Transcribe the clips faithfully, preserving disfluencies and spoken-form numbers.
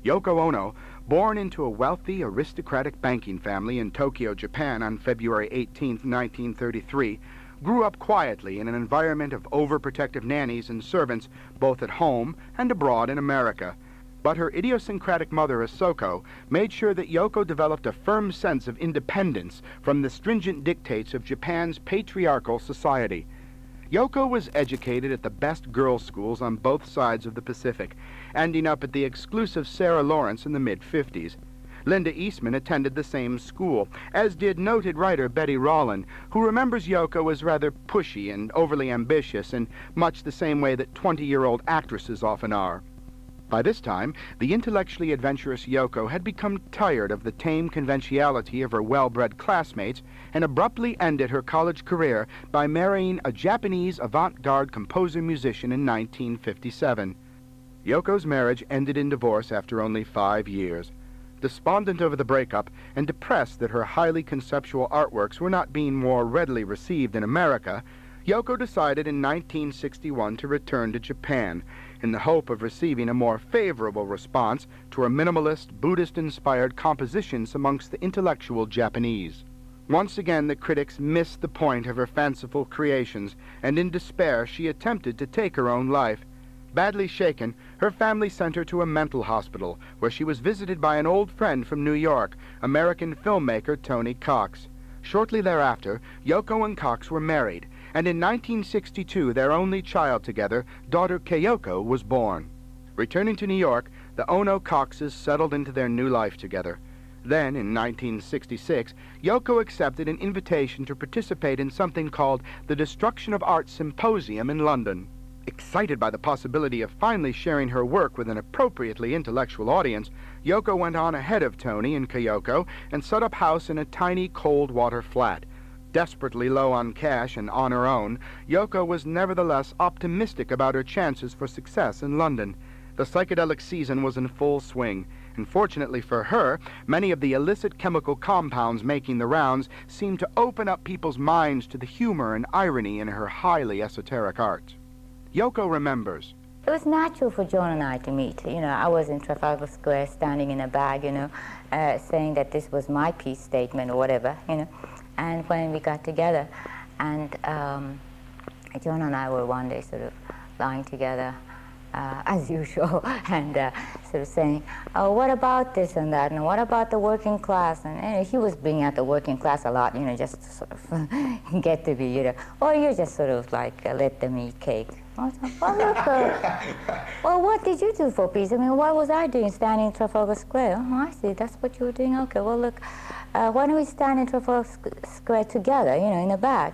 Yoko Ono, born into a wealthy, aristocratic banking family in Tokyo, Japan on February eighteenth, nineteen thirty-three, grew up quietly in an environment of overprotective nannies and servants both at home and abroad in America. But her idiosyncratic mother, Asoko, made sure that Yoko developed a firm sense of independence from the stringent dictates of Japan's patriarchal society. Yoko was educated at the best girls' schools on both sides of the Pacific, ending up at the exclusive Sarah Lawrence in the mid-fifties. Linda Eastman attended the same school, as did noted writer Betty Rollin, who remembers Yoko as rather pushy and overly ambitious in much the same way that twenty-year-old actresses often are. By this time, the intellectually adventurous Yoko had become tired of the tame conventionality of her well-bred classmates and abruptly ended her college career by marrying a Japanese avant-garde composer-musician in nineteen fifty-seven. Yoko's marriage ended in divorce after only five years. Despondent over the breakup and depressed that her highly conceptual artworks were not being more readily received in America, Yoko decided in nineteen sixty-one to return to Japan in the hope of receiving a more favorable response to her minimalist, Buddhist-inspired compositions amongst the intellectual Japanese. Once again, the critics missed the point of her fanciful creations, and in despair she attempted to take her own life. Badly shaken, her family sent her to a mental hospital, where she was visited by an old friend from New York, American filmmaker Tony Cox. Shortly thereafter, Yoko and Cox were married, and in nineteen sixty-two their only child together, daughter Kayoko, was born. Returning to New York, the Ono Coxes settled into their new life together. Then, in nineteen sixty-six, Yoko accepted an invitation to participate in something called the Destruction of Art Symposium in London. Excited by the possibility of finally sharing her work with an appropriately intellectual audience, Yoko went on ahead of Tony and Kayoko and set up house in a tiny cold-water flat. Desperately low on cash and on her own, Yoko was nevertheless optimistic about her chances for success in London. The psychedelic season was in full swing, and fortunately for her, many of the illicit chemical compounds making the rounds seemed to open up people's minds to the humor and irony in her highly esoteric art. Yoko remembers. It was natural for John and I to meet. You know, I was in Trafalgar Square standing in a bag, you know, uh, saying that this was my peace statement or whatever, you know. And when we got together, and um, John and I were one day sort of lying together, uh, as usual, and uh, sort of saying, oh, what about this and that, and what about the working class? And, and he was bringing out the working class a lot, you know, just to sort of get to be, you know, or you just sort of like uh, let them eat cake. I was like, well, look, uh, well, what did you do for peace? I mean, what was I doing standing in Trafalgar Square? Oh, I see, that's what you were doing? Okay, well, look, uh, why don't we stand in Trafalgar Square together, you know, in a bag?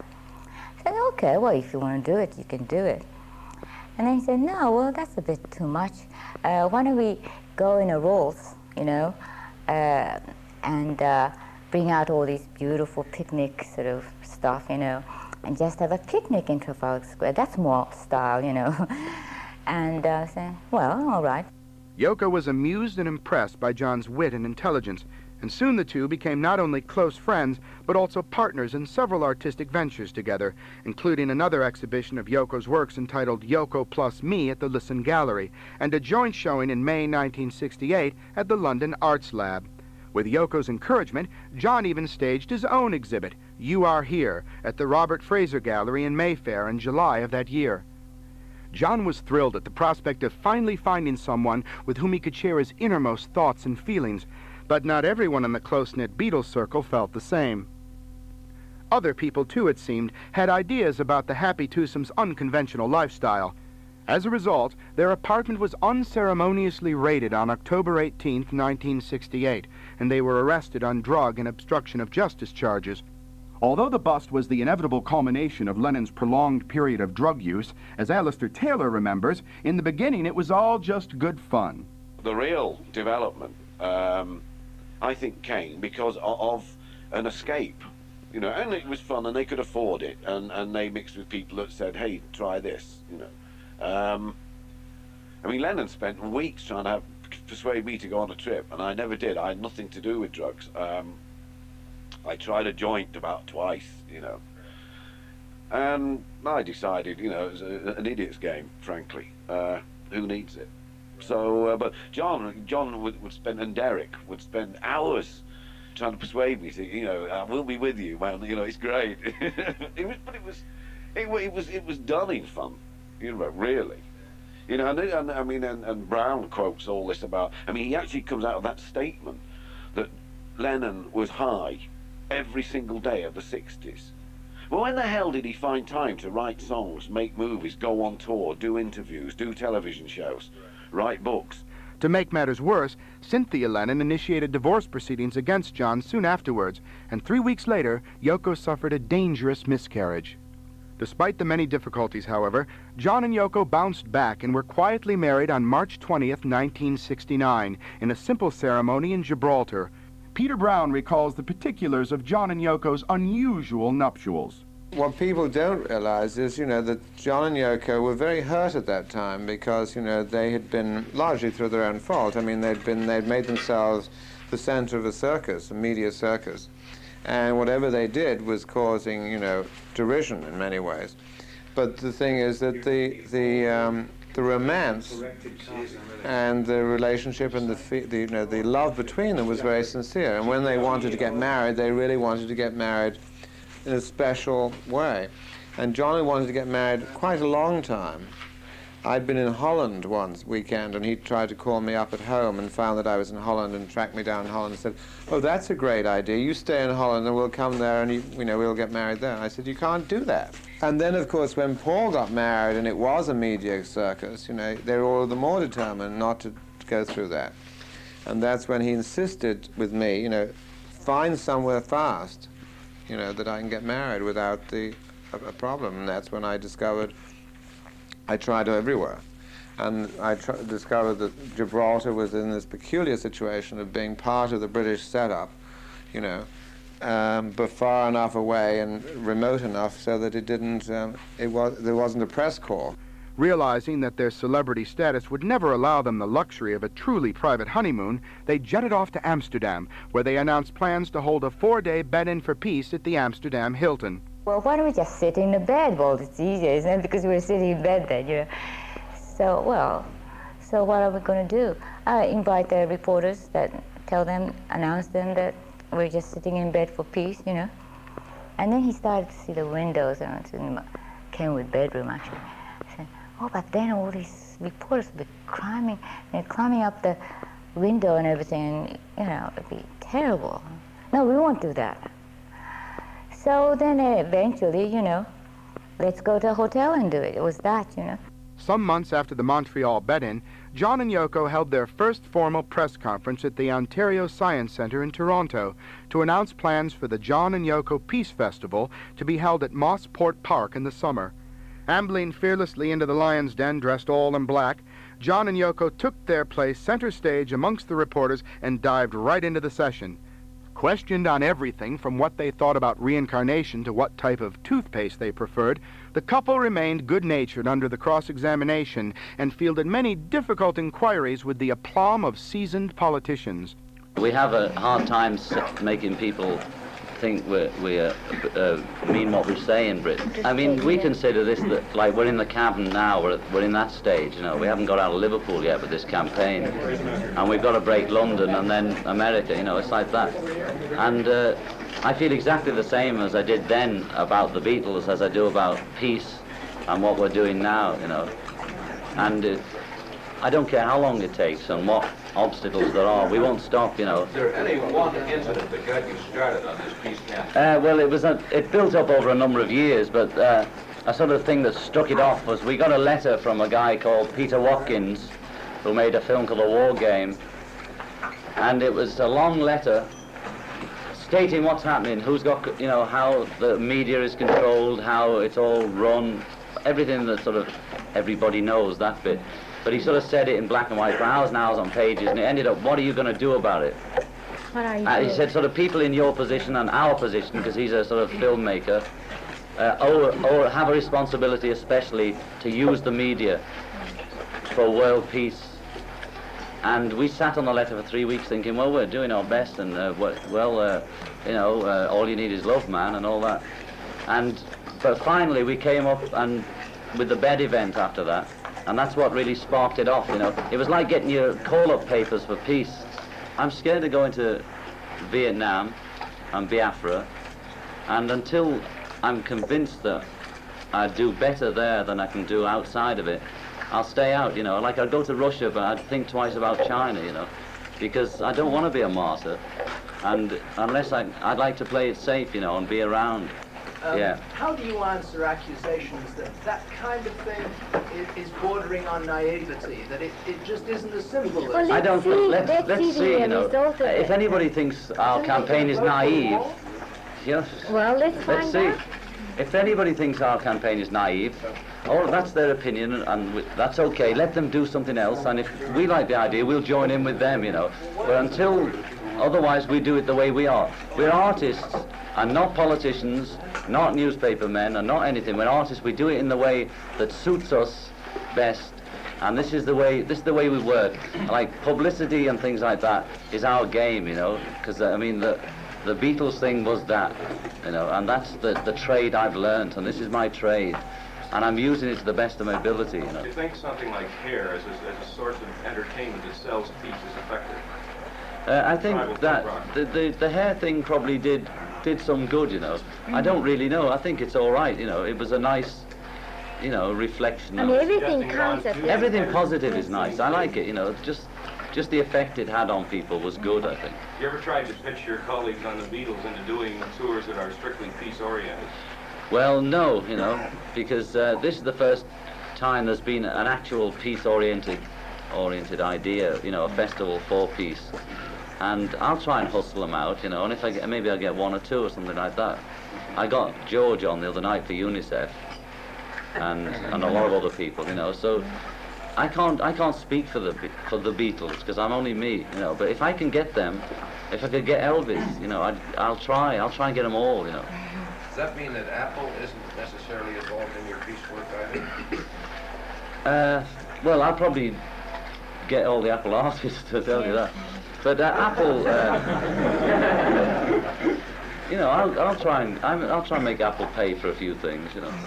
I said, okay, well, if you want to do it, you can do it. And then he said, no, well, that's a bit too much. Uh, why don't we go in a Rolls, you know, uh, and uh, bring out all these beautiful picnic sort of stuff, you know, and just have a picnic in Trafalgar Square. That's more style, you know. And I uh, said, well, all right. Yoko was amused and impressed by John's wit and intelligence, and soon the two became not only close friends, but also partners in several artistic ventures together, including another exhibition of Yoko's works entitled Yoko Plus Me at the Lisson Gallery, and a joint showing in May nineteen sixty-eight at the London Arts Lab. With Yoko's encouragement, John even staged his own exhibit, You Are Here, at the Robert Fraser Gallery in Mayfair in July of that year. John was thrilled at the prospect of finally finding someone with whom he could share his innermost thoughts and feelings, but not everyone in the close-knit Beatles circle felt the same. Other people, too, it seemed, had ideas about the Happy Twosomes' unconventional lifestyle. As a result, their apartment was unceremoniously raided on October eighteenth, nineteen sixty-eight, and they were arrested on drug and obstruction of justice charges. Although the bust was the inevitable culmination of Lennon's prolonged period of drug use, as Alistair Taylor remembers, in the beginning it was all just good fun. The real development, um, I think, came because of an escape. You know, and it was fun, and they could afford it, and, and they mixed with people that said, hey, try this, you know. Um, I mean, Lennon spent weeks trying to have, persuade me to go on a trip, and I never did. I had nothing to do with drugs. Um, I tried a joint about twice, you know. And I decided, you know, it was a, an idiot's game, frankly. Uh, who needs it? So, uh, but John, John would, would spend, and Derek would spend hours trying to persuade me to, you know, uh, we'll be with you, man. You know, it's great. it was, but it was, it, it was, it was done in fun. You know, really. You know, and, and I mean, and, and Brown quotes all this about. I mean, he actually comes out of that statement that Lennon was high every single day of the sixties. Well, when the hell did he find time to write songs, make movies, go on tour, do interviews, do television shows, write books? To make matters worse, Cynthia Lennon initiated divorce proceedings against John soon afterwards, and three weeks later, Yoko suffered a dangerous miscarriage. Despite the many difficulties, however, John and Yoko bounced back and were quietly married on March twentieth, nineteen sixty-nine, in a simple ceremony in Gibraltar. Peter Brown recalls the particulars of John and Yoko's unusual nuptials. What people don't realize is, you know, that John and Yoko were very hurt at that time because, you know, they had been largely through their own fault. I mean, they'd been, they'd made themselves the center of a circus, a media circus. And whatever they did was causing, you know, derision in many ways. But the thing is that the, the, um, the romance and the relationship and the, the, you know, the love between them was very sincere. And when they wanted to get married, they really wanted to get married in a special way. And Johnny wanted to get married quite a long time. I'd been in Holland once weekend, and he tried to call me up at home and found that I was in Holland and tracked me down in Holland and said, "Oh, that's a great idea. You stay in Holland and we'll come there and you, you know, we'll get married there." I said, "You can't do that." And then, of course, when Paul got married and it was a media circus, you know, they were all the more determined not to go through that. And that's when he insisted with me, you know, find somewhere fast, you know, that I can get married without the a, a problem. And that's when I discovered I tried everywhere. And I tr discovered that Gibraltar was in this peculiar situation of being part of the British setup, you know, um, but far enough away and remote enough so that it didn't, um, it was, there wasn't a press corps. Realizing that their celebrity status would never allow them the luxury of a truly private honeymoon, they jetted off to Amsterdam, where they announced plans to hold a four-day bed-in for peace at the Amsterdam Hilton. Well, why don't we just sit in the bed? Well, it's easier, isn't it? Because we were sitting in bed then, you know. So, well, so what are we going to do? I invite the reporters that tell them, announce them that we're just sitting in bed for peace, you know. And then he started to see the windows, and it's in the Kenwood bedroom, actually. I said, oh, but then all these reporters would be climbing, they're climbing up the window and everything, and, you know, it'd be terrible. No, we won't do that. So then eventually, you know, let's go to a hotel and do it. It was that, you know. Some months after the Montreal bed-in, John and Yoko held their first formal press conference at the Ontario Science Centre in Toronto to announce plans for the John and Yoko Peace Festival to be held at Mossport Park in the summer. Ambling fearlessly into the Lion's Den dressed all in black, John and Yoko took their place center stage amongst the reporters and dived right into the session. Questioned on everything from what they thought about reincarnation to what type of toothpaste they preferred, the couple remained good-natured under the cross-examination and fielded many difficult inquiries with the aplomb of seasoned politicians. We have a hard time making people think we we uh, uh, mean what we say in Britain. I mean, we consider this that, like, we're in the cabin now, we're, we're in that stage, you know. We haven't got out of Liverpool yet with this campaign. And we've got to break London and then America, you know, it's like that. And uh, I feel exactly the same as I did then about the Beatles as I do about peace and what we're doing now, you know. And uh, I don't care how long it takes and what obstacles there are, we won't stop, you know. Is there any one incident that got you started on this peace campaign? Uh, well, it was a, it built up over a number of years, but uh, a sort of thing that struck it off was we got a letter from a guy called Peter Watkins, who made a film called The War Game, and it was a long letter stating what's happening, who's got, you know, how the media is controlled, how it's all run, everything that sort of everybody knows, that bit. But he sort of said it in black and white for hours and hours on pages, and it ended up, what are you going to do about it? What are you uh, doing? He said sort of people in your position and our position, because he's a sort of filmmaker, uh, or, or have a responsibility especially to use the media for world peace. And we sat on the letter for three weeks thinking, well, we're doing our best, and uh, well, uh, you know, uh, all you need is love, man, and all that. And but finally we came up and with the bed event after that, And that's what really sparked it off, you know. It was like getting your call-up papers for peace. I'm scared to go into Vietnam and Biafra, and until I'm convinced that I do better there than I can do outside of it, I'll stay out, you know. Like I'd go to Russia, but I'd think twice about China, you know, because I don't want to be a martyr. And unless I, I'd like to play it safe, you know, and be around. Um, yeah. How do you answer accusations that that kind of thing is, is bordering on naivety, that it, it just isn't as simple Well, as... let's I don't see, think, let's, let's let's see see, the you know, result of if it. anybody thinks our campaign is naive, yes, Well, let's let's find see. out. If anybody thinks our campaign is naive, oh, that's their opinion, and, and w- that's okay. Let them do something else, and if we like the idea, we'll join in with them, you know. But until, otherwise, we do it the way we are. We're artists, and not politicians, not newspaper men, and not anything. We're artists. We do it in the way that suits us best, and this is the way. This is the way we work. Like publicity and things like that is our game, you know. Because I mean the. The Beatles thing was that, you know, and that's the, the trade I've learnt, and this is my trade, and I'm using it to the best of my ability, you know. Do you think something like hair as a, as a source of entertainment that sells peace is effective? Uh, I think Tribal that rock. the, the the hair thing probably did did some good, you know. I don't really know. I think it's all right, you know. It was a nice, you know, reflection. I of mean, everything Suggesting counts one, at two, everything positive is nice. I like it, you know. Just just the effect it had on people was good, I think. You ever tried to pitch your colleagues on the Beatles into doing tours that are strictly peace-oriented? Well, no, you know, because uh, this is the first time there's been an actual peace-oriented oriented idea, you know, a festival for peace. And I'll try and hustle them out, you know, and if I get, maybe I'll get one or two or something like that. I got George on the other night for UNICEF, and and a lot of other people, you know, so I can't I can't speak for the Be- for the Beatles because I'm only me, you know, but if I can get them, if I could get Elvis, you know, I'd, I'll try, I'll try and get them all, you know. Does that mean that Apple isn't necessarily involved in your peace work either? Uh, well, I'll probably get all the Apple artists to tell you that. But uh, Apple, uh, you know, I'll, I'll try and I'm, I'll try and make Apple pay for a few things, you know.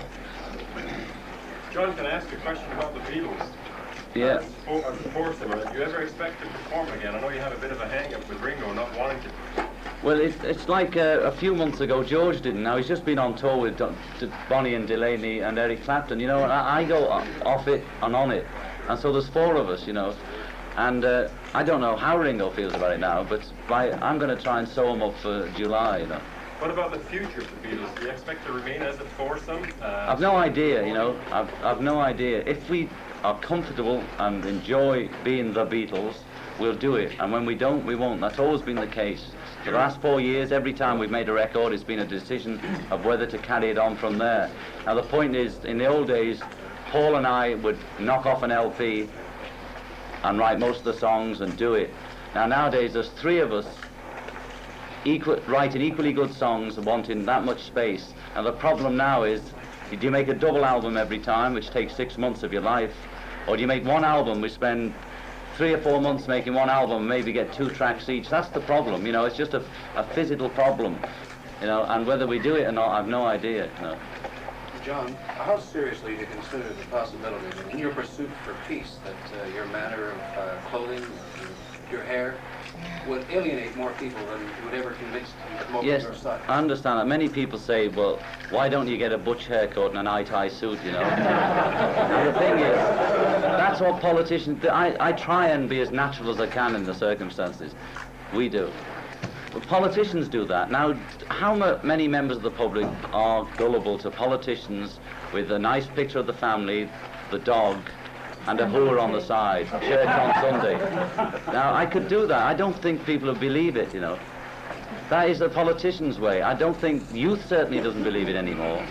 John, can I ask a question about the Beatles? Yeah. Uh, as a foursome, do you ever expect to perform again? I know you had a bit of a hang-up with Ringo not wanting to. Well, it, it's like uh, a few months ago, George didn't. Now, he's just been on tour with Don, D- Bonnie and Delaney and Eric Clapton, you know, and I, I go o- off it and on it. And so there's four of us, you know. And uh, I don't know how Ringo feels about it now, but by, I'm going to try and sew him up for July, you know. What about the future of the Beatles? Do you expect to remain as a foursome? Uh, I've no idea, you know. I've, I've no idea. If we are comfortable and enjoy being the Beatles, we'll do it. And when we don't, we won't. That's always been the case. For the last four years, every time we've made a record, it's been a decision of whether to carry it on from there. Now, the point is, in the old days, Paul and I would knock off an L P and write most of the songs and do it. Now, nowadays, there's three of us equal, writing equally good songs and wanting that much space. And the problem now is, do you make a double album every time, which takes six months of your life, or do you make one album, which spend three or four months making one album, maybe get two tracks each? That's the problem, you know, it's just a, a physical problem, you know, and whether we do it or not, I've no idea, you know. John, how seriously do you consider the possibility that in your pursuit for peace that uh, your manner of uh, clothing, your hair, would alienate more people than you would ever convince to come over Yes, to your side? I understand that. Many people say, well, why don't you get a butch haircut and an eye-tie suit, you know? Now, the thing is, that's what politicians do. I, I try and be as natural as I can in the circumstances. We do. But politicians do that. Now, how ma- many members of the public are gullible to politicians with a nice picture of the family, the dog, and a hooer on the side, church on Sunday? Now, I could do that. I don't think people would believe it, you know. That is the politician's way. I don't think, youth certainly doesn't believe it anymore.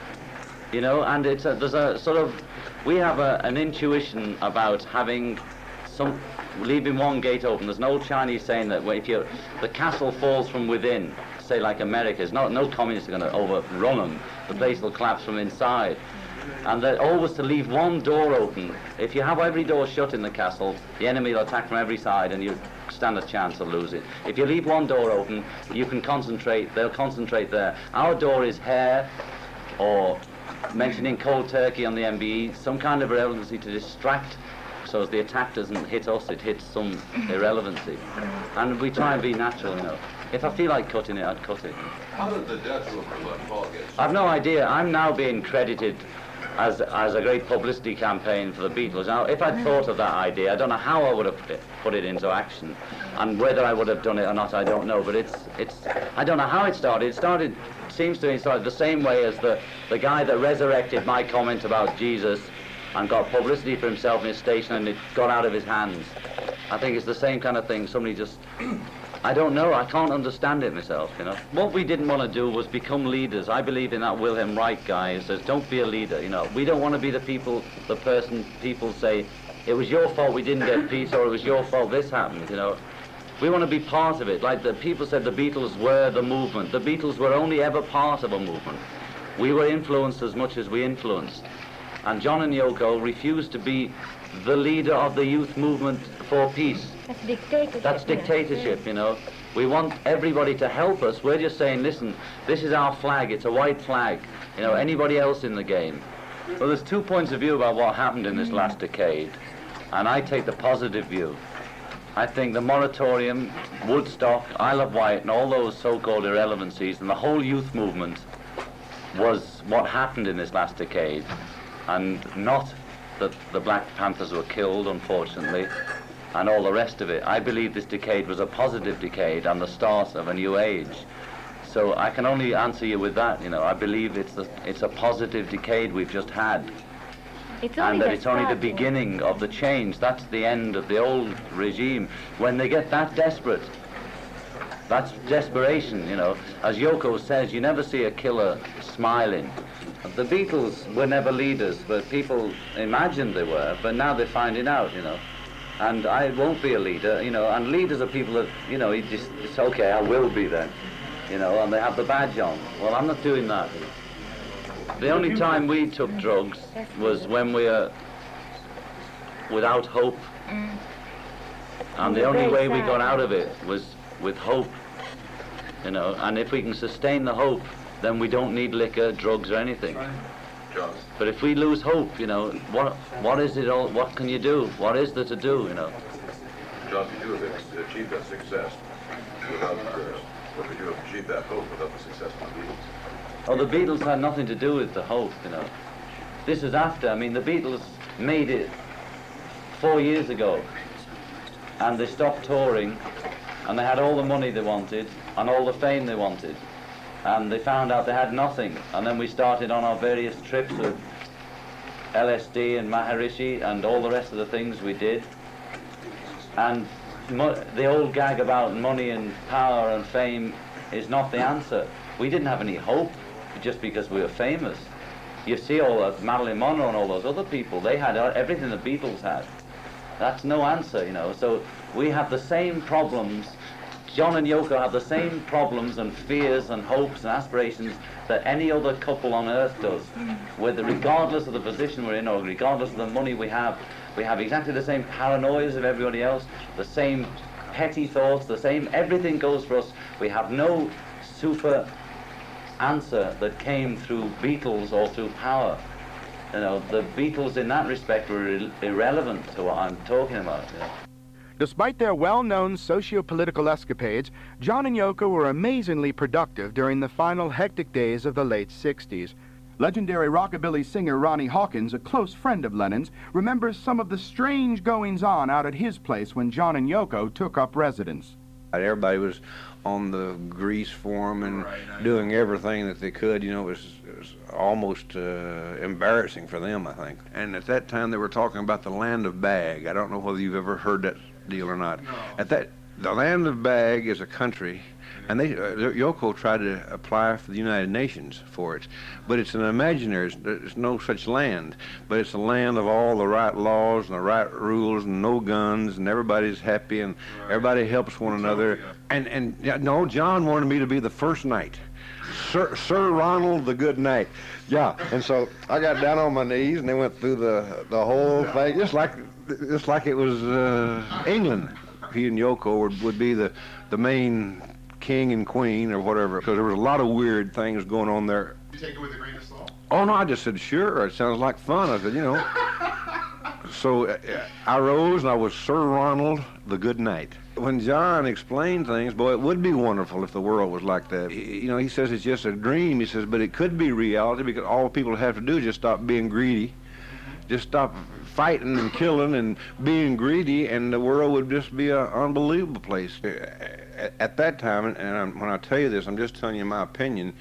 You know, and it's a, there's a sort of, we have a, an intuition about having some, leaving one gate open. There's an old Chinese saying that if you, the castle falls from within, say like America's, no, no communists are going to overrun them. The place will collapse from inside. And that always to leave one door open. If you have every door shut in the castle, the enemy will attack from every side and you stand a chance of losing. If you leave one door open, you can concentrate, they'll concentrate there. Our door is hair or mentioning cold turkey on the M B E, some kind of irrelevancy to distract, so as the attack doesn't hit us, it hits some irrelevancy. And we try and be natural, you know. If I feel like cutting it, I'd cut it. How did the death of Bud Paul get? I've no idea. I'm now being credited as as a great publicity campaign for the Beatles. Now, if I'd thought of that idea, I don't know how I would have put it, put it into action, and whether I would have done it or not, I don't know. But it's it's I don't know how it started. It started seems to me it started the same way as the the guy that resurrected my comment about Jesus and got publicity for himself in his station, and it got out of his hands. I think it's the same kind of thing. Somebody just. I don't know, I can't understand it myself, you know. What we didn't want to do was become leaders. I believe in that Wilhelm Reich guy who says, don't be a leader, you know. We don't want to be the people, the person people say, it was your fault we didn't get peace, or it was your fault this happened, you know. We want to be part of it. Like the people said the Beatles were the movement. The Beatles were only ever part of a movement. We were influenced as much as we influenced. And John and Yoko refused to be the leader of the youth movement for peace. That's dictatorship. That's dictatorship, you know. We want everybody to help us. We're just saying, listen, this is our flag. It's a white flag. You know, anybody else in the game. Well, there's two points of view about what happened in this last decade, and I take the positive view. I think the moratorium, Woodstock, Isle of Wight, and all those so-called irrelevancies, and the whole youth movement was what happened in this last decade, and not that the Black Panthers were killed, unfortunately, and all the rest of it. I believe this decade was a positive decade and the start of a new age. So I can only answer you with that, you know. I believe it's a, it's a positive decade we've just had. It's and that it's only the start, beginning yeah. of the change. That's the end of the old regime. When they get that desperate, that's desperation, you know. As Yoko says, you never see a killer smiling. The Beatles were never leaders, but people imagined they were, but now they're finding out, you know. And I won't be a leader, you know, and leaders are people that, you know, you just, it's okay, I will be then, you know, and they have the badge on. Well, I'm not doing that. The only time we took drugs was when we were without hope. Mm. And the only way we got out of it was with hope, you know, and if we can sustain the hope, then we don't need liquor, drugs, or anything. John. But if we lose hope, you know, what what is it all, what can you do? What is there to do, you know? John, if you do have achieved that success without the Beatles, what could you have achieved that hope without the success of the Beatles? Oh, the Beatles had nothing to do with the hope, you know. This is after, I mean, the Beatles made it four years ago, and they stopped touring, and they had all the money they wanted, and all the fame they wanted. And they found out they had nothing, and then we started on our various trips with L S D and Maharishi and all the rest of the things we did. And mo the old gag about money and power and fame is not the answer. We didn't have any hope just because we were famous. You see all that, Marilyn Monroe and all those other people, they had everything the Beatles had. That's no answer, you know. So we have the same problems. John and Yoko have the same problems and fears and hopes and aspirations that any other couple on earth does. Whether, regardless of the position we're in or regardless of the money we have, we have exactly the same paranoias of everybody else, the same petty thoughts, the same, everything goes for us. We have no super answer that came through Beatles or through power. You know, the Beatles in that respect were ir irrelevant to what I'm talking about. You know. Despite their well-known socio-political escapades, John and Yoko were amazingly productive during the final hectic days of the late sixties. Legendary rockabilly singer Ronnie Hawkins, a close friend of Lennon's, remembers some of the strange goings-on out at his place when John and Yoko took up residence. Everybody was on the grease form and right, doing everything that they could. You know, it was, it was almost uh, embarrassing for them, I think. And at that time, they were talking about the Land of Bag. I don't know whether you've ever heard that deal or not. No. At that, the Land of Bag is a country, and they uh, Yoko tried to apply for the United Nations for it, but it's an imaginary. There's no such land, but it's a land of all the right laws and the right rules and no guns, and everybody's happy and right. Everybody helps one another. And and yeah, no, John wanted me to be the first knight, Sir Sir Ronald the Good Knight. Yeah, and so I got down on my knees and they went through the the whole thing, just like. It's like it was uh, England. He and Yoko would, would be the, the main king and queen or whatever, because there was a lot of weird things going on there you take it with a grain of salt? Oh, no, I just said, sure, it sounds like fun. I said, you know. So uh, I rose, and I was Sir Ronald the Good Knight. When John explained things, boy, it would be wonderful if the world was like that. He, you know, he says it's just a dream. He says, but it could be reality because all people have to do is just stop being greedy. Just stop fighting and killing and being greedy, and the world would just be an unbelievable place. At that time, and I'm, when I tell you this, I'm just telling you my opinion,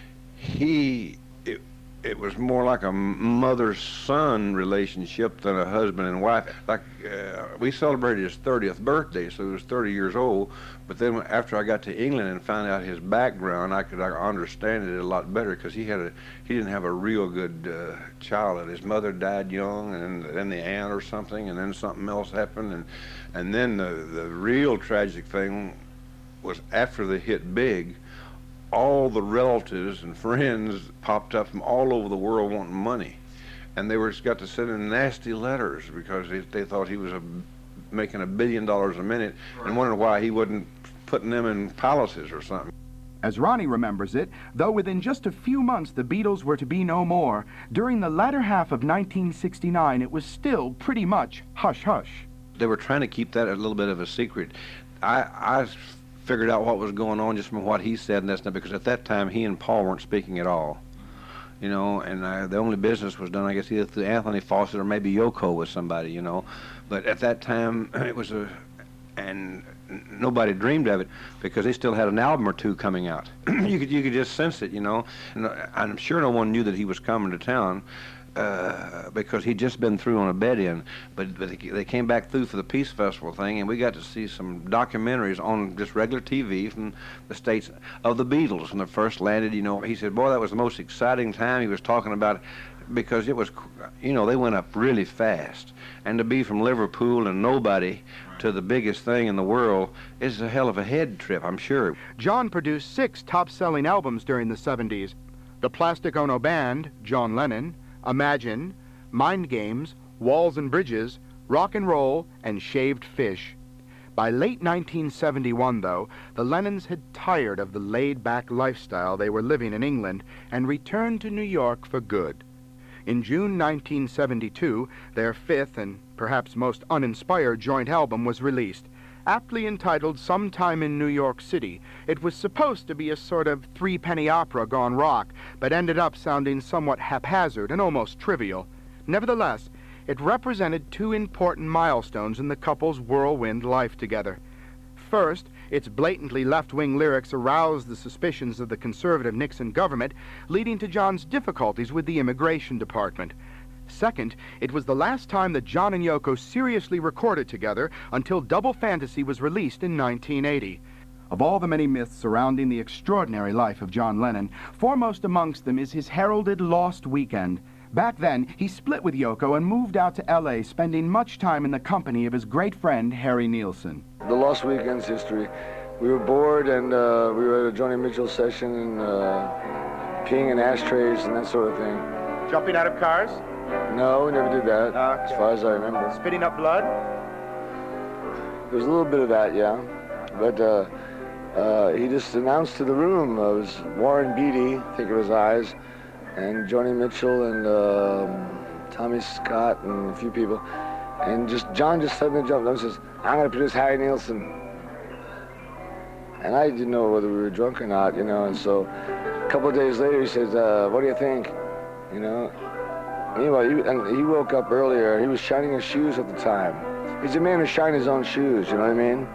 he, it, it was more like a mother-son relationship than a husband and wife. Like, uh, we celebrated his thirtieth birthday, so he was thirty years old, but then after I got to England and found out his background, I could I understand it a lot better because he had a, he didn't have a real good uh, childhood. His mother died young, and then, then the aunt or something, and then something else happened, and, and then the, the real tragic thing was after they hit big, all the relatives and friends popped up from all over the world wanting money. And they were got to send him nasty letters because they, they thought he was a, making a billion dollars a minute and wondered why he wasn't putting them in palaces or something. As Ronnie remembers it, though within just a few months the Beatles were to be no more, during the latter half of nineteen sixty-nine it was still pretty much hush-hush. They were trying to keep that a little bit of a secret. I, I figured out what was going on just from what he said, and that's not because at that time he and Paul weren't speaking at all, you know, and uh, the only business was done, I guess, either through Anthony Fawcett or maybe Yoko with somebody, you know, but at that time it was a, and nobody dreamed of it because they still had an album or two coming out. you could you could just sense it, you know, and I'm sure no one knew that he was coming to town. Uh, because he'd just been through on a bed-in, but, but they came back through for the Peace Festival thing, and we got to see some documentaries on just regular T V from the States of the Beatles when they first landed. You know, he said, boy, that was the most exciting time. He was talking about it because it was, you know, they went up really fast, and to be from Liverpool and nobody to the biggest thing in the world is a hell of a head trip, I'm sure. John produced six top-selling albums during the seventies. The Plastic Ono Band, John Lennon, Imagine, Mind Games, Walls and Bridges, Rock and Roll, and Shaved Fish. By late nineteen seventy-one, though, the Lennons had tired of the laid-back lifestyle they were living in England and returned to New York for good. In June nineteen seventy-two, their fifth and perhaps most uninspired joint album was released. Aptly entitled Sometime in New York City, it was supposed to be a sort of three-penny opera gone rock, but ended up sounding somewhat haphazard and almost trivial. Nevertheless, it represented two important milestones in the couple's whirlwind life together. First, its blatantly left-wing lyrics aroused the suspicions of the conservative Nixon government, leading to John's difficulties with the Immigration Department. Second, it was the last time that John and Yoko seriously recorded together until Double Fantasy was released in nineteen eighty. Of all the many myths surrounding the extraordinary life of John Lennon, foremost amongst them is his heralded Lost Weekend. Back then, he split with Yoko and moved out to L A, spending much time in the company of his great friend, Harry Nilsson. The Lost Weekend's history. We were bored, and uh, we were at a Joni Mitchell session, and uh, peeing in ashtrays and that sort of thing. Jumping out of cars? No, we never did that, okay. As far as I remember. Spitting up blood? There was a little bit of that, yeah. But uh, uh, he just announced to the room, uh, it was Warren Beatty, I think of his eyes, and Joni Mitchell and uh, Tommy Scott and a few people. And just John just suddenly jumped up and says, I'm going to produce Harry Nilsson. And I didn't know whether we were drunk or not, you know, and so a couple of days later he says, uh, what do you think? You know? Anyway, he, and he woke up earlier. He was shining his shoes at the time. He's a man who shines his own shoes, you know what I mean?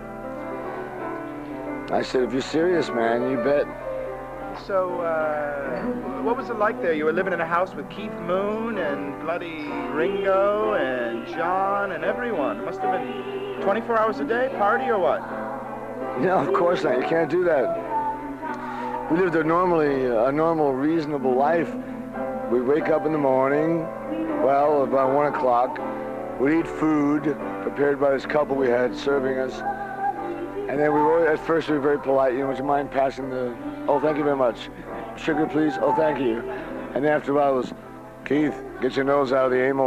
I said, if you're serious, man, you bet. So, uh, what was it like there? You were living in a house with Keith Moon and bloody Ringo and John and everyone. It must have been twenty-four hours a day, party or what? No, of course not. You can't do that. We lived a normally, a normal, reasonable life. We'd wake up in the morning, well, about one o'clock. We'd eat food prepared by this couple we had serving us. And then we were, at first we were very polite, you know, would you mind passing the, oh, thank you very much. Sugar, please? Oh, thank you. And then after a while it was, Keith, get your nose out of the ammo.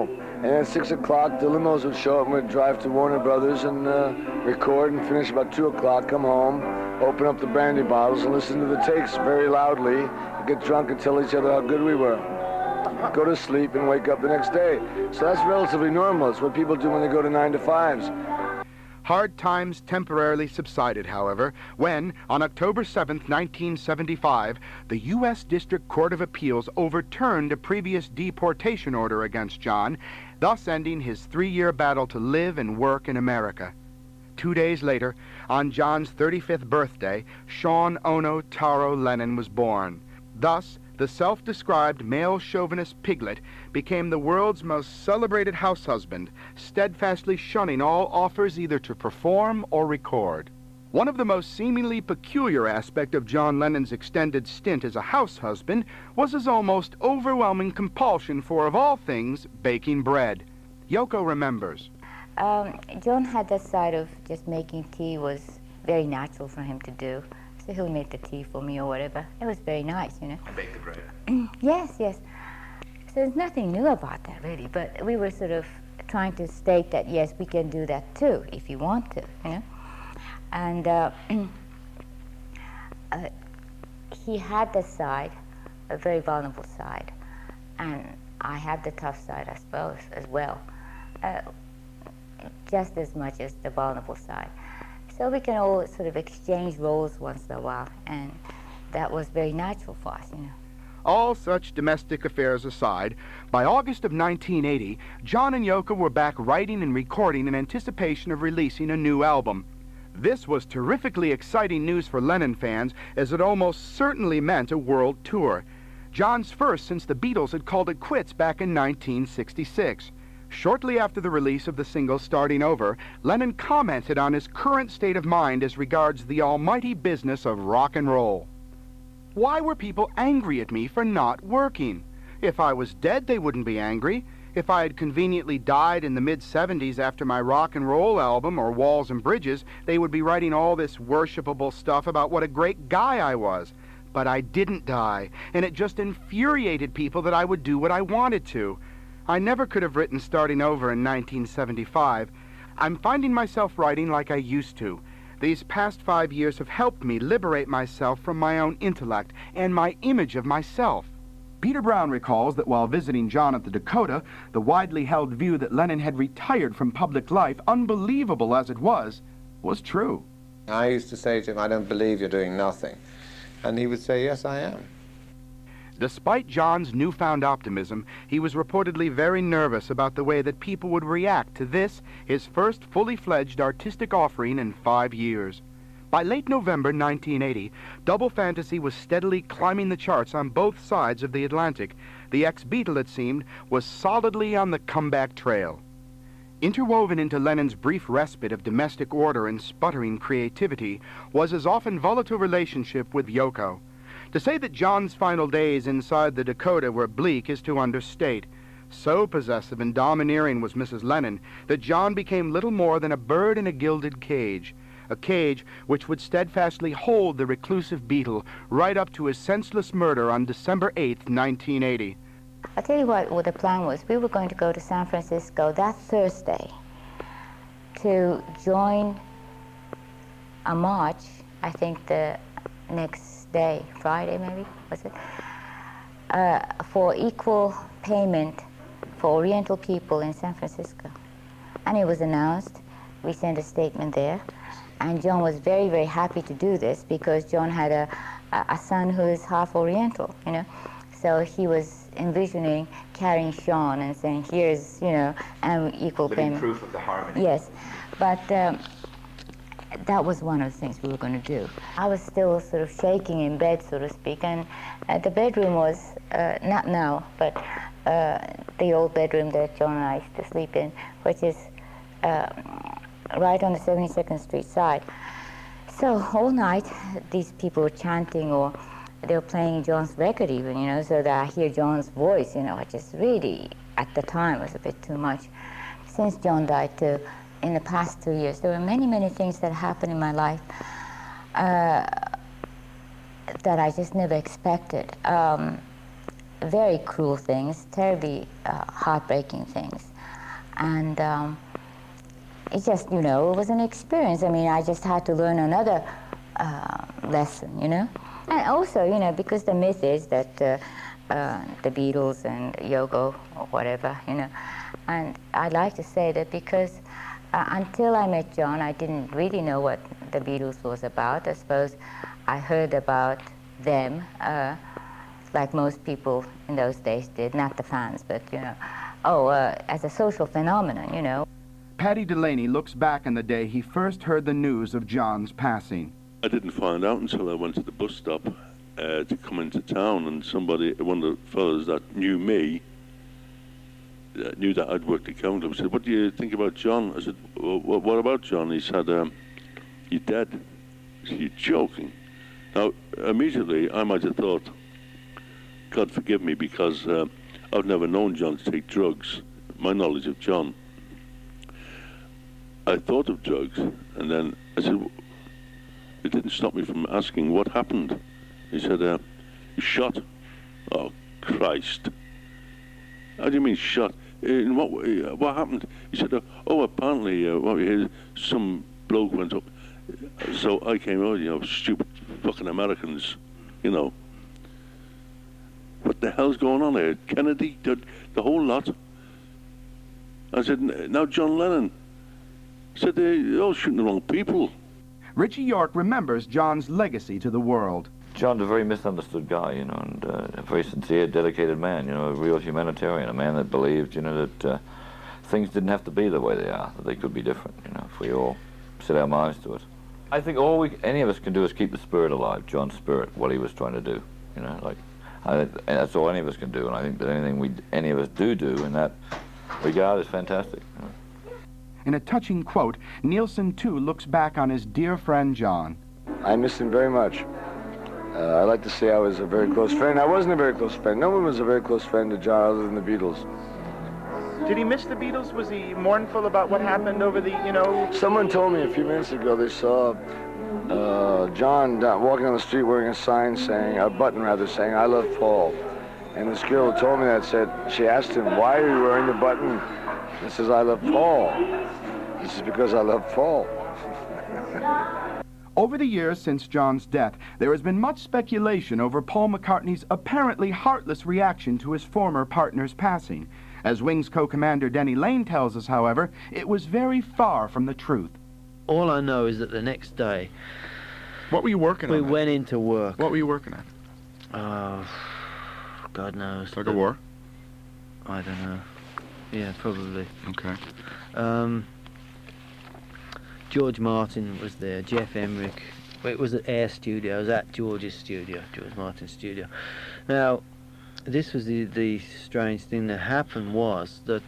And at six o'clock, the limos would show up and we'd drive to Warner Brothers and uh, record and finish about two o'clock, come home, open up the brandy bottles and listen to the takes very loudly, and get drunk and tell each other how good we were. Go to sleep and wake up the next day. So that's relatively normal. It's what people do when they go to nine to fives. Hard times temporarily subsided, however, when, on October seventh, nineteen seventy-five, the U S District Court of Appeals overturned a previous deportation order against John, thus ending his three-year battle to live and work in America. Two days later, on John's thirty-fifth birthday, Sean Ono Taro Lennon was born. Thus, the self-described male chauvinist Piglet became the world's most celebrated house husband, steadfastly shunning all offers either to perform or record. One of the most seemingly peculiar aspects of John Lennon's extended stint as a house husband was his almost overwhelming compulsion for, of all things, baking bread. Yoko remembers. Um, John had that side of just making tea was very natural for him to do. So he'll make the tea for me or whatever. It was very nice, you know. And bake the bread. Yes, yes. So there's nothing new about that, really. But we were sort of trying to state that, yes, we can do that too, if you want to, you know. And uh, uh, he had the side, a very vulnerable side. And I had the tough side, I suppose, as well. Uh, just as much as the vulnerable side. So we can all sort of exchange roles once in a while, and that was very natural for us, you know. All such domestic affairs aside, by August of nineteen eighty, John and Yoko were back writing and recording in anticipation of releasing a new album. This was terrifically exciting news for Lennon fans, as it almost certainly meant a world tour. John's first since the Beatles had called it quits back in nineteen sixty-six. Shortly after the release of the single Starting Over, Lennon commented on his current state of mind as regards the almighty business of rock and roll. Why were people angry at me for not working? If I was dead, they wouldn't be angry. If I had conveniently died in the mid-seventies after my rock and roll album or Walls and Bridges, they would be writing all this worshipable stuff about what a great guy I was. But I didn't die, and it just infuriated people that I would do what I wanted to. I never could have written Starting Over in nineteen seventy-five. I'm finding myself writing like I used to. These past five years have helped me liberate myself from my own intellect and my image of myself. Peter Brown recalls that while visiting John at the Dakota, the widely held view that Lennon had retired from public life, unbelievable as it was, was true. I used to say to him, I don't believe you're doing nothing. And he would say, yes, I am. Despite John's newfound optimism, he was reportedly very nervous about the way that people would react to this, his first fully fledged artistic offering in five years. By late November nineteen eighty, Double Fantasy was steadily climbing the charts on both sides of the Atlantic. The ex-Beatle, it seemed, was solidly on the comeback trail. Interwoven into Lennon's brief respite of domestic order and sputtering creativity was his often volatile relationship with Yoko. To say that John's final days inside the Dakota were bleak is to understate. So possessive and domineering was Missus Lennon that John became little more than a bird in a gilded cage, a cage which would steadfastly hold the reclusive Beatle right up to his senseless murder on December eighth, nineteen eighty. I'll tell you what, what the plan was. We were going to go to San Francisco that Thursday to join a march, I think the next day, Friday maybe, was it, uh, for equal payment for Oriental people in San Francisco. And it was announced. We sent a statement there. And John was very, very happy to do this because John had a, a son who is half Oriental, you know. So he was envisioning carrying Sean and saying, here's, you know, an equal Living payment. proof of the harmony. Yes. But um, that was one of the things we were going to do. I was still sort of shaking in bed, so to speak, and uh, the bedroom was, uh, not now, but uh, the old bedroom that John and I used to sleep in, which is uh, right on the seventy-second Street side. So all night, these people were chanting, or they were playing John's record even, you know, so that I hear John's voice, you know, which is really, at the time, was a bit too much. Since John died, too, in the past two years, there were many, many things that happened in my life uh, that I just never expected. Um, very cruel things, terribly uh, heartbreaking things. And um, it just, you know, it was an experience. I mean, I just had to learn another uh, lesson, you know. And also, you know, because the myth is that uh, uh, the Beatles and Yoko or whatever, you know. And I'd like to say that because uh, until I met John, I didn't really know what the Beatles was about. I suppose I heard about them, uh, like most people in those days did, not the fans, but, you know, oh, uh, as a social phenomenon, you know. Paddy Delaney looks back on the day he first heard the news of John's passing. I didn't find out until I went to the bus stop uh, to come into town, and somebody, one of the fellows that knew me, uh, knew that I'd worked at Covent Club, said, "What do you think about John?" I said, well, "What about John?" He said, um, "He's dead." I said, "You're joking." Now, immediately, I might have thought, God forgive me, because uh, I've never known John to take drugs, my knowledge of John. I thought of drugs, and then I said, it didn't stop me from asking what happened. He said, uh, "You shot." Oh, Christ. How do you mean shot? In what way? What happened? He said, uh, oh, apparently, uh, what we heard, some bloke went up. So I came out, you know, stupid fucking Americans, you know. What the hell's going on there? Kennedy, the, the whole lot. I said, now John Lennon. I said, they're all shooting the wrong people. Richie York remembers John's legacy to the world. John's a very misunderstood guy, you know, and uh, a very sincere, dedicated man, you know, a real humanitarian, a man that believed, you know, that uh, things didn't have to be the way they are, that they could be different, you know, if we all set our minds to it. I think all we, any of us can do is keep the spirit alive, John's spirit, what he was trying to do, you know, like, I, and that's all any of us can do, and I think that anything we, any of us do do in that regard is fantastic. You know. In a touching quote, Nielsen, too, looks back on his dear friend John. I miss him very much. Uh, I like to say I was a very close friend. I wasn't a very close friend. No one was a very close friend to John other than the Beatles. Did he miss the Beatles? Was he mournful about what happened over the, you know... Someone told me a few minutes ago they saw uh, John down, walking on the street wearing a sign saying, a button rather, saying, "I love Paul." And this girl who told me that said, she asked him, "Why are you wearing the button?" He says, "I love Paul." He says, "Because I love Paul." Over the years since John's death, there has been much speculation over Paul McCartney's apparently heartless reaction to his former partner's passing. As Wings co-commander Denny Lane tells us, however, it was very far from the truth. All I know is that the next day... What were you working we on? We went then? into work. What were you working on? Oh, God knows. Like a war? I don't know. Yeah, probably. Okay. Um... George Martin was there, Jeff Emerick. It was at Air Studios, at George's studio, George Martin's studio. Now, this was the, the strange thing that happened was that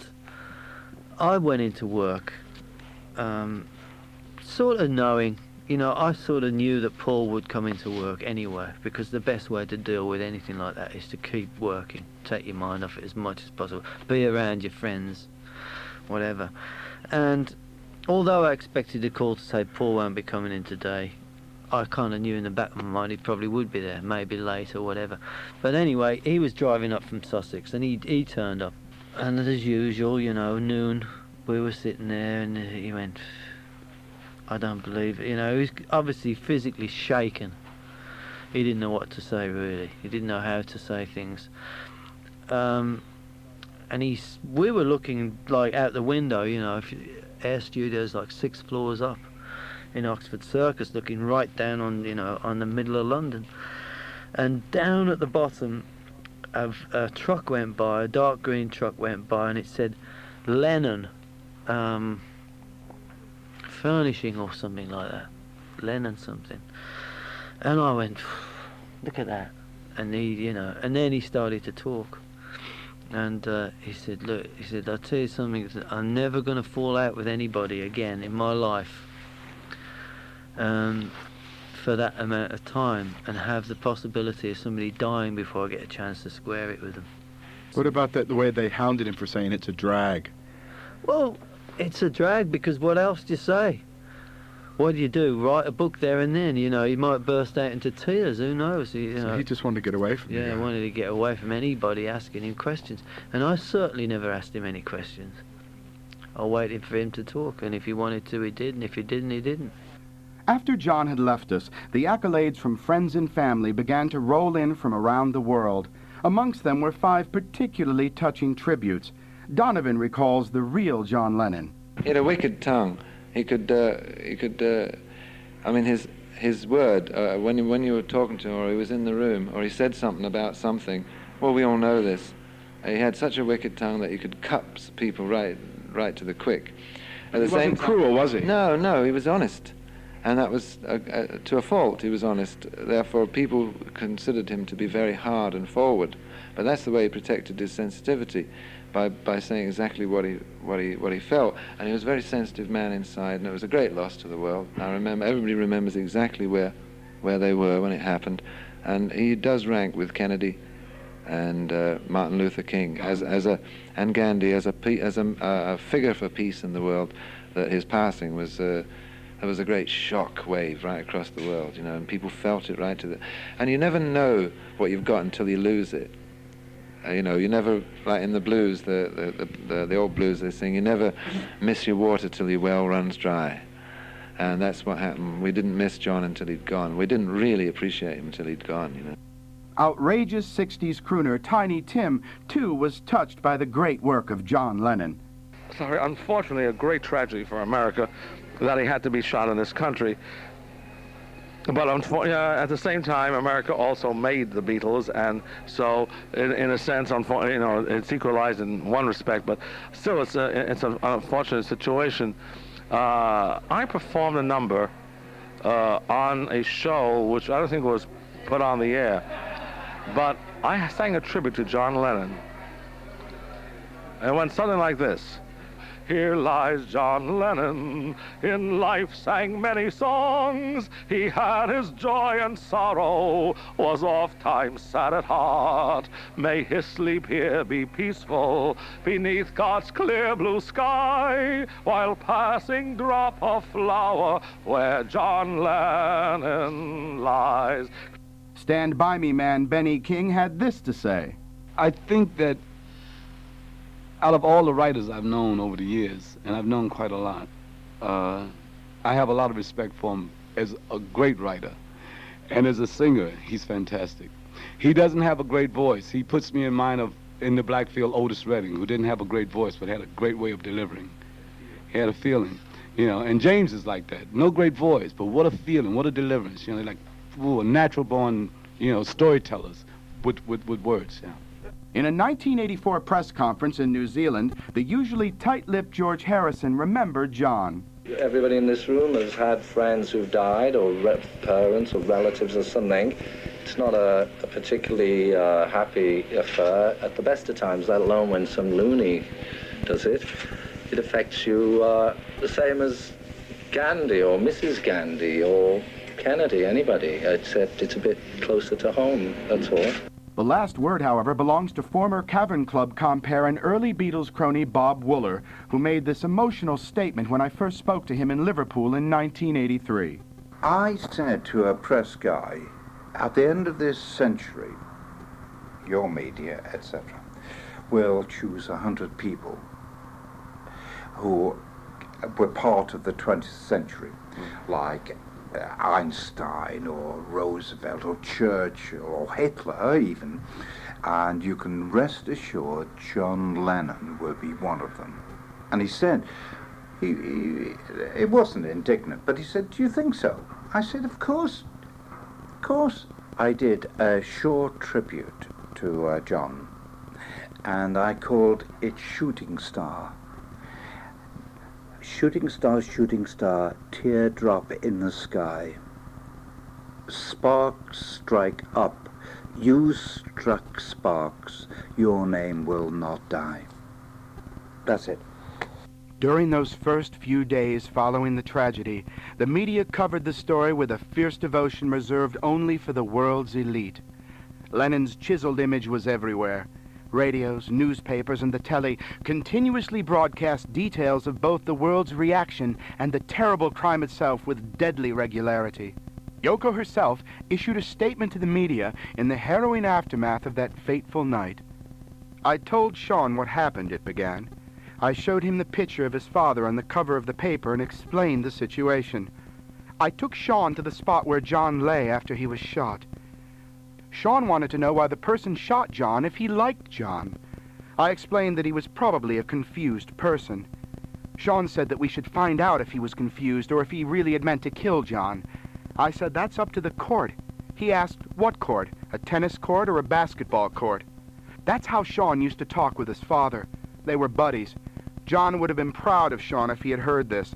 I went into work um, sort of knowing, you know, I sort of knew that Paul would come into work anyway, because the best way to deal with anything like that is to keep working, take your mind off it as much as possible, be around your friends, whatever. And although I expected a call to say Paul won't be coming in today, I kind of knew in the back of my mind he probably would be there, maybe late or whatever. But anyway, he was driving up from Sussex and he he turned up. And as usual, you know, noon, we were sitting there and he went, "I don't believe it." You know, he was obviously physically shaken. He didn't know what to say, really. He didn't know how to say things. Um, and he's, we were looking like out the window, you know, if you, Air Studios like six floors up in Oxford Circus, looking right down on, you know, on the middle of London. And down at the bottom, a, a truck went by, a dark green truck went by, and it said Lennon um, Furnishing or something like that. Lennon something. And I went, look at that. And he, you know, and then he started to talk. And uh, he said, look, he said, I'll tell you something, I'm never going to fall out with anybody again in my life um, for that amount of time and have the possibility of somebody dying before I get a chance to square it with them. What about that, the way they hounded him for saying it's a drag? Well, it's a drag because what else do you say? What do you do? Write a book there and then, you know, he might burst out into tears, who knows? You so know. He just wanted to get away from Yeah, you. he wanted to get away from anybody asking him questions. And I certainly never asked him any questions. I waited for him to talk, and if he wanted to, he did, and if he didn't, he didn't. After John had left us, the accolades from friends and family began to roll in from around the world. Amongst them were five particularly touching tributes. Donovan recalls the real John Lennon. He had a wicked tongue. He could, uh, he could, uh, I mean, his his word, uh, when, you, when you were talking to him, or he was in the room, or he said something about something, well, we all know this. He had such a wicked tongue that he could cut people right, right to the quick. At He the same wasn't time, cruel, was he? No, no, he was honest. And that was, uh, uh, to a fault, he was honest. Therefore, people considered him to be very hard and forward. But that's the way he protected his sensitivity, by, by saying exactly what he, what, he, what he felt. And he was a very sensitive man inside, and it was a great loss to the world. I remember, everybody remembers exactly where, where they were when it happened. And he does rank with Kennedy and uh, Martin Luther King as, as a, and Gandhi as a, pe as a, a figure for peace in the world. That his passing was... Uh, There was a great shock wave right across the world, you know, and people felt it right to the... And you never know what you've got until you lose it. Uh, you know, you never, like in the blues, the, the, the, the, the old blues they sing, you never miss your water till your well runs dry. And that's what happened. We didn't miss John until he'd gone. We didn't really appreciate him until he'd gone, you know. Outrageous sixties crooner Tiny Tim, too, was touched by the great work of John Lennon. Sorry, unfortunately, a great tragedy for America that he had to be shot in this country. But uh, at the same time, America also made the Beatles, and so, in, in a sense, you know, it's equalized in one respect. But still, it's a it's an unfortunate situation. Uh, I performed a number uh, on a show which I don't think was put on the air, but I sang a tribute to John Lennon, and it went something like this. Here lies John Lennon, in life sang many songs. He had his joy and sorrow, was oft times sad at heart. May his sleep here be peaceful, beneath God's clear blue sky, while passing drop of flower where John Lennon lies. Stand By Me man Benny King had this to say. I think that out of all the writers I've known over the years, and I've known quite a lot, uh, I have a lot of respect for him as a great writer. And as a singer, he's fantastic. He doesn't have a great voice. He puts me in mind of, in the Blackfield, Otis Redding, who didn't have a great voice, but had a great way of delivering. He had a feeling, you know, and James is like that. No great voice, but what a feeling, what a deliverance, you know, like, ooh, a natural-born, you know, storytellers with, with, with words, yeah. In a nineteen eighty-four press conference in New Zealand, the usually tight-lipped George Harrison remembered John. Everybody in this room has had friends who've died, or re parents or relatives or something. It's not a, a particularly uh, happy affair at the best of times, let alone when some loony does it. It affects you uh, the same as Gandhi or Missus Gandhi or Kennedy, anybody, except it's a bit closer to home, that's all. The last word, however, belongs to former Cavern Club compere and early Beatles crony Bob Wooler, who made this emotional statement when I first spoke to him in Liverpool in nineteen eighty-three. I said to a press guy, at the end of this century, your media, et cetera, will choose a hundred people who were part of the twentieth century, mm. like Einstein or Roosevelt or Churchill or Hitler even, and you can rest assured John Lennon will be one of them. And he said, he, he, it wasn't indignant, but he said, do you think so? I said, of course, of course. I did a short tribute to uh, John, and I called it Shooting Star. Shooting star, shooting star, teardrop in the sky. Sparks strike up. You struck sparks. Your name will not die. That's it. During those first few days following the tragedy, the media covered the story with a fierce devotion reserved only for the world's elite. Lennon's chiseled image was everywhere. Radios, newspapers, and the telly continuously broadcast details of both the world's reaction and the terrible crime itself with deadly regularity. Yoko herself issued a statement to the media in the harrowing aftermath of that fateful night. I told Sean what happened, it began. I showed him the picture of his father on the cover of the paper and explained the situation. I took Sean to the spot where John lay after he was shot. Sean wanted to know why the person shot John if he liked John. I explained that he was probably a confused person. Sean said that we should find out if he was confused or if he really had meant to kill John. I said that's up to the court. He asked, what court? A tennis court or a basketball court? That's how Sean used to talk with his father. They were buddies. John would have been proud of Sean if he had heard this.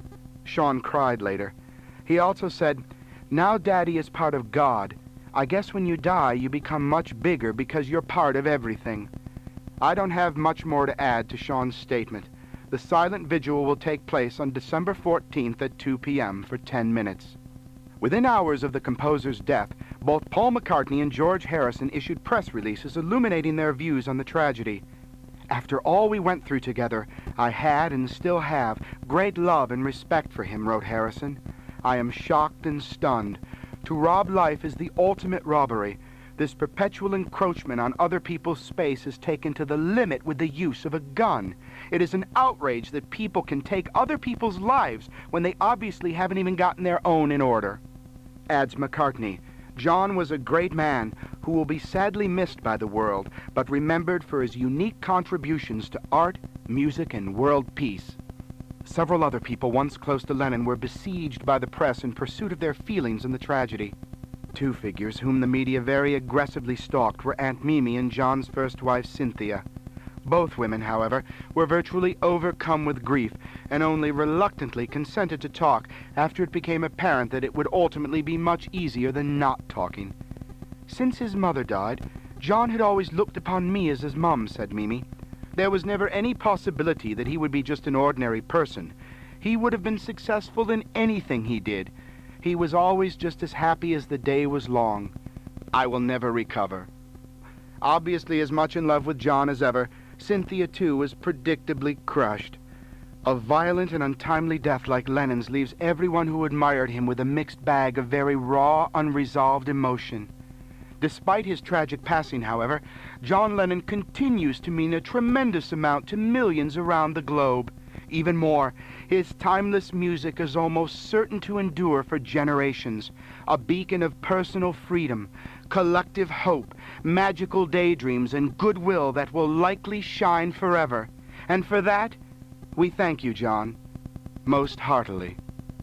Sean cried later. He also said, now Daddy is part of God. I guess when you die, you become much bigger because you're part of everything. I don't have much more to add to Sean's statement. The silent vigil will take place on December fourteenth at two p m for ten minutes. Within hours of the composer's death, both Paul McCartney and George Harrison issued press releases illuminating their views on the tragedy. After all we went through together, I had and still have great love and respect for him, wrote Harrison. I am shocked and stunned. To rob life is the ultimate robbery. This perpetual encroachment on other people's space is taken to the limit with the use of a gun. It is an outrage that people can take other people's lives when they obviously haven't even gotten their own in order. Adds McCartney, John was a great man who will be sadly missed by the world, but remembered for his unique contributions to art, music, and world peace. Several other people once close to Lennon were besieged by the press in pursuit of their feelings in the tragedy. Two figures whom the media very aggressively stalked were Aunt Mimi and John's first wife, Cynthia. Both women, however, were virtually overcome with grief and only reluctantly consented to talk after it became apparent that it would ultimately be much easier than not talking. Since his mother died, John had always looked upon me as his mum, said Mimi. There was never any possibility that he would be just an ordinary person. He would have been successful in anything he did. He was always just as happy as the day was long. I will never recover. Obviously as much in love with John as ever, Cynthia, too, was predictably crushed. A violent and untimely death like Lennon's leaves everyone who admired him with a mixed bag of very raw, unresolved emotion. Despite his tragic passing, however, John Lennon continues to mean a tremendous amount to millions around the globe. Even more, his timeless music is almost certain to endure for generations, a beacon of personal freedom, collective hope, magical daydreams, and goodwill that will likely shine forever. And for that, we thank you, John, most heartily.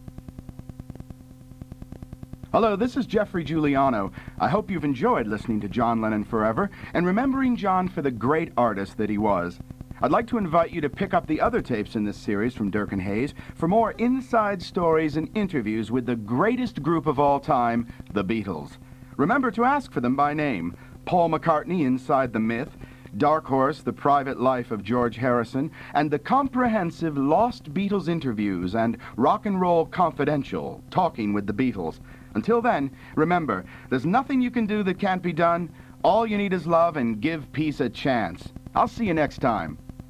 Hello, this is Jeffrey Giuliano. I hope you've enjoyed listening to John Lennon Forever and remembering John for the great artist that he was. I'd like to invite you to pick up the other tapes in this series from Dirk and Hayes for more inside stories and interviews with the greatest group of all time, the Beatles. Remember to ask for them by name: Paul McCartney, Inside the Myth, Dark Horse, The Private Life of George Harrison, and the comprehensive Lost Beatles Interviews and Rock and Roll Confidential, Talking with the Beatles. Until then, remember, there's nothing you can do that can't be done. All you need is love, and give peace a chance. I'll see you next time.